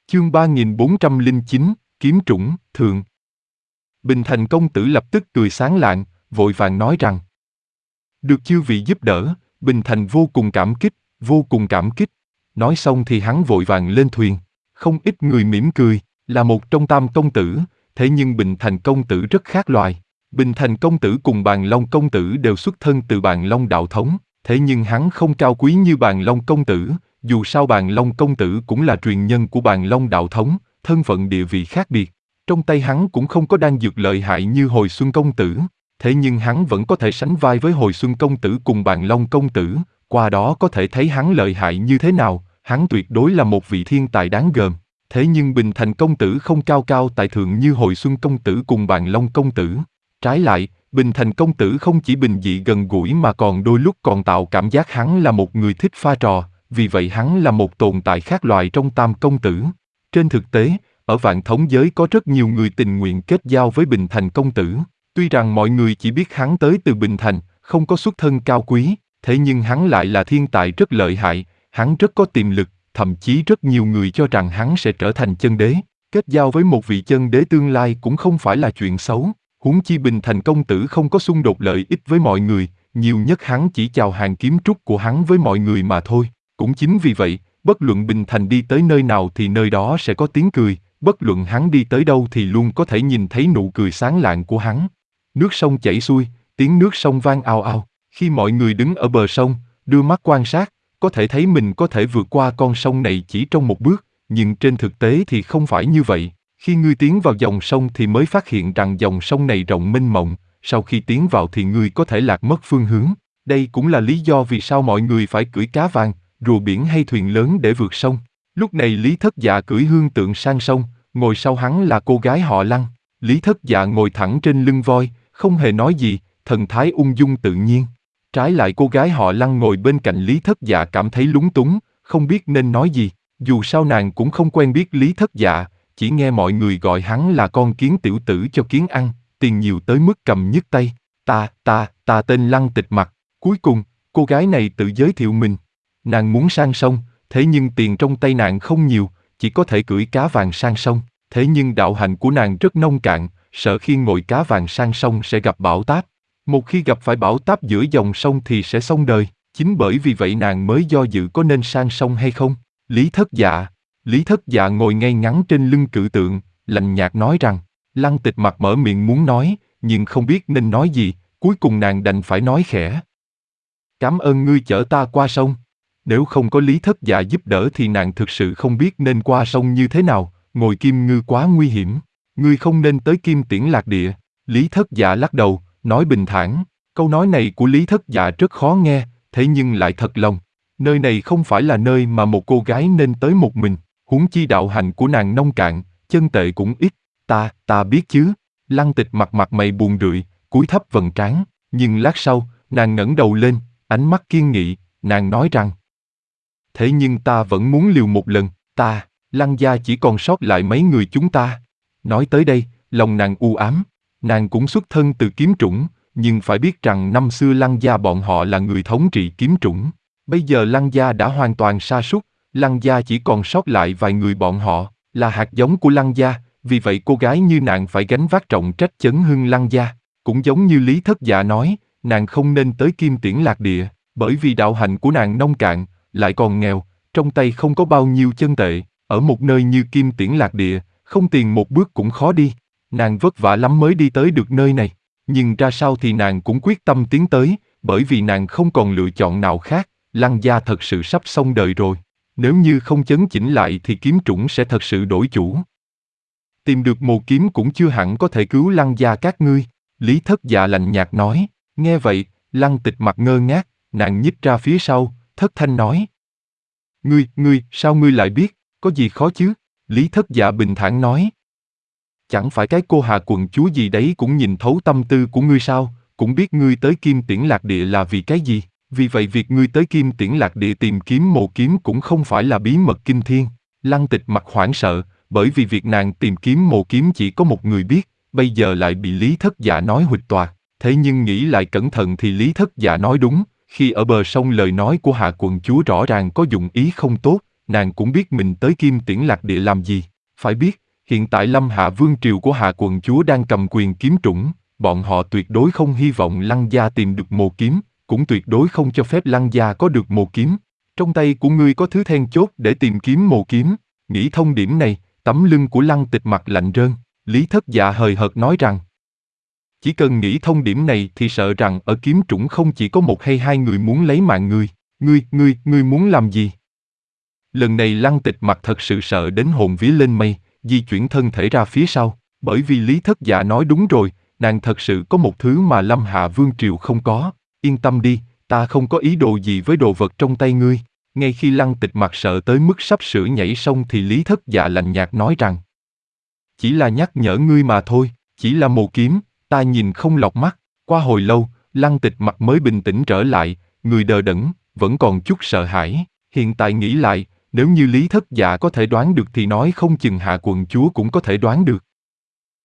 Chương 3409, Kiếm Trũng, Thượng. Bình Thành công tử lập tức cười sáng lạng, vội vàng nói rằng: được chư vị giúp đỡ, Bình Thành vô cùng cảm kích, vô cùng cảm kích. Nói xong thì hắn vội vàng lên thuyền. Không ít người mỉm cười, là một trong tam công tử, thế nhưng Bình Thành công tử rất khác loài. Bình Thành công tử cùng Bàn Long công tử đều xuất thân từ Bàn Long đạo thống, thế nhưng hắn không cao quý như Bàn Long công tử, dù sao Bàn Long công tử cũng là truyền nhân của Bàn Long đạo thống, thân phận địa vị khác biệt. Trong tay hắn cũng không có đan dược lợi hại như Hồi Xuân công tử, thế nhưng hắn vẫn có thể sánh vai với Hồi Xuân công tử cùng Bàn Long công tử, qua đó có thể thấy hắn lợi hại như thế nào, hắn tuyệt đối là một vị thiên tài đáng gờm. Thế nhưng Bình Thành công tử không cao cao tại thượng như Hồi Xuân công tử cùng Bàn Long công tử. Trái lại, Bình Thành công tử không chỉ bình dị gần gũi mà còn đôi lúc còn tạo cảm giác hắn là một người thích pha trò, vì vậy hắn là một tồn tại khác loài trong tam công tử. Trên thực tế, ở Vạn Thống giới có rất nhiều người tình nguyện kết giao với Bình Thành công tử. Tuy rằng mọi người chỉ biết hắn tới từ Bình Thành, không có xuất thân cao quý, thế nhưng hắn lại là thiên tài rất lợi hại, hắn rất có tiềm lực, thậm chí rất nhiều người cho rằng hắn sẽ trở thành chân đế. Kết giao với một vị chân đế tương lai cũng không phải là chuyện xấu. Huống chi Bình Thành công tử không có xung đột lợi ích với mọi người, nhiều nhất hắn chỉ chào hàng kiếm trúc của hắn với mọi người mà thôi. Cũng chính vì vậy, bất luận Bình Thành đi tới nơi nào thì nơi đó sẽ có tiếng cười, bất luận hắn đi tới đâu thì luôn có thể nhìn thấy nụ cười sáng lạng của hắn. Nước sông chảy xuôi, tiếng nước sông vang ào ào. Khi mọi người đứng ở bờ sông, đưa mắt quan sát, có thể thấy mình có thể vượt qua con sông này chỉ trong một bước, nhưng trên thực tế thì không phải như vậy. Khi ngươi tiến vào dòng sông thì mới phát hiện rằng dòng sông này rộng mênh mông, sau khi tiến vào thì ngươi có thể lạc mất phương hướng. Đây cũng là lý do vì sao mọi người phải cưỡi cá vàng, rùa biển hay thuyền lớn để vượt sông. Lúc này Lý Thất Dạ cưỡi hương tượng sang sông, ngồi sau hắn là cô gái họ Lăng. Lý Thất Dạ ngồi thẳng trên lưng voi, không hề nói gì, thần thái ung dung tự nhiên. Trái lại cô gái họ Lăng ngồi bên cạnh Lý Thất Dạ cảm thấy lúng túng, không biết nên nói gì. Dù sao nàng cũng không quen biết Lý Thất Dạ, chỉ nghe mọi người gọi hắn là con kiến tiểu tử cho kiến ăn, tiền nhiều tới mức cầm nhức tay. Ta tên Lăng Tịch Mặc. Cuối cùng, cô gái này tự giới thiệu mình. Nàng muốn sang sông, thế nhưng tiền trong tay nàng không nhiều, chỉ có thể cưỡi cá vàng sang sông. Thế nhưng đạo hạnh của nàng rất nông cạn, sợ khi ngồi cá vàng sang sông sẽ gặp bão táp. Một khi gặp phải bão táp giữa dòng sông thì sẽ xong đời. Chính bởi vì vậy nàng mới do dự có nên sang sông hay không. Lý Thất Dạ ngồi ngay ngắn trên lưng cự tượng, lạnh nhạt nói rằng. Lăng Tịch Mặc mở miệng muốn nói, nhưng không biết nên nói gì, cuối cùng nàng đành phải nói khẽ. Cảm ơn ngươi chở ta qua sông. Nếu không có Lý Thất Dạ giúp đỡ thì nàng thực sự không biết nên qua sông như thế nào, ngồi Kim Ngư quá nguy hiểm. Ngươi không nên tới Kim Tiễn Lạc Địa. Lý Thất Dạ lắc đầu, nói bình thản. Câu nói này của Lý Thất Dạ rất khó nghe, thế nhưng lại thật lòng. Nơi này không phải là nơi mà một cô gái nên tới một mình, huống chi đạo hạnh của nàng nông cạn, chân tệ cũng ít. Ta biết chứ. Lăng Tịch Mặc mặt mày buồn rười, cúi thấp vầng trán, nhưng lát sau, nàng ngẩng đầu lên, ánh mắt kiên nghị, nàng nói rằng. Thế nhưng ta vẫn muốn liều một lần, Lăng gia chỉ còn sót lại mấy người chúng ta. Nói tới đây, lòng nàng u ám, nàng cũng xuất thân từ kiếm trũng, nhưng phải biết rằng năm xưa Lăng gia bọn họ là người thống trị kiếm trũng. Bây giờ Lăng gia đã hoàn toàn sa sút, Lăng gia chỉ còn sót lại vài người bọn họ, là hạt giống của Lăng gia, vì vậy cô gái như nàng phải gánh vác trọng trách chấn hưng Lăng gia. Cũng giống như Lý Thất Dạ nói, nàng không nên tới Kim Tiễn Lạc Địa, bởi vì đạo hạnh của nàng nông cạn, lại còn nghèo, trong tay không có bao nhiêu chân tệ, ở một nơi như Kim Tiễn Lạc Địa, không tiền một bước cũng khó đi. Nàng vất vả lắm mới đi tới được nơi này, nhưng ra sao thì nàng cũng quyết tâm tiến tới, bởi vì nàng không còn lựa chọn nào khác. Lăng gia thật sự sắp xong đời rồi. Nếu như không chấn chỉnh lại thì kiếm trũng sẽ thật sự đổi chủ. Tìm được mồ kiếm cũng chưa hẳn có thể cứu Lăng gia các ngươi. Lý Thất Dạ lạnh nhạt nói. Nghe vậy, Lăng Tịch Mặc ngơ ngác, nàng nhích ra phía sau, thất thanh nói. Sao ngươi lại biết, có gì khó chứ? Lý Thất Dạ bình thản nói. Chẳng phải cái cô Hà quận chúa gì đấy cũng nhìn thấu tâm tư của ngươi sao, cũng biết ngươi tới Kim Tiễn Lạc Địa là vì cái gì. Vì vậy việc ngươi tới Kim Tiễn Lạc Địa tìm kiếm mộ kiếm cũng không phải là bí mật kinh thiên. Lăng Tịch Mặc hoảng sợ, bởi vì việc nàng tìm kiếm mộ kiếm chỉ có một người biết, bây giờ lại bị Lý Thất Dạ nói huỵch toạc. Thế nhưng nghĩ lại cẩn thận thì Lý Thất Dạ nói đúng, khi ở bờ sông lời nói của Hạ quận chúa rõ ràng có dụng ý không tốt, nàng cũng biết mình tới Kim Tiễn Lạc Địa làm gì. Phải biết, hiện tại Lâm Hạ vương triều của Hạ quận chúa đang cầm quyền kiếm trũng, bọn họ tuyệt đối không hy vọng Lăng gia tìm được mồ kiếm, cũng tuyệt đối không cho phép Lăng gia có được mồ kiếm. Trong tay của ngươi có thứ then chốt để tìm kiếm mồ kiếm. Nghĩ thông điểm này, tấm lưng của Lăng Tịch mặt lạnh rơn. Lý Thất Dạ hời hợt nói rằng, chỉ cần nghĩ thông điểm này thì sợ rằng ở kiếm trũng không chỉ có một hay hai người muốn lấy mạng ngươi. Ngươi muốn làm gì? Lần này Lăng Tịch mặt thật sự sợ đến hồn vía lên mây, di chuyển thân thể ra phía sau, bởi vì Lý Thất Dạ nói đúng rồi, nàng thật sự có một thứ mà Lâm Hạ vương triều không có. Yên tâm đi, ta không có ý đồ gì với đồ vật trong tay ngươi. Ngay khi Lăng Tịch mặt sợ tới mức sắp sửa nhảy sông thì Lý Thất Dạ lạnh nhạt nói rằng, chỉ là nhắc nhở ngươi mà thôi, chỉ là mồ kiếm, ta nhìn không lọt mắt. Qua hồi lâu, Lăng Tịch mặt mới bình tĩnh trở lại, người đờ đẫn, vẫn còn chút sợ hãi. Hiện tại nghĩ lại, nếu như Lý Thất Dạ có thể đoán được thì nói không chừng Hạ quận chúa cũng có thể đoán được.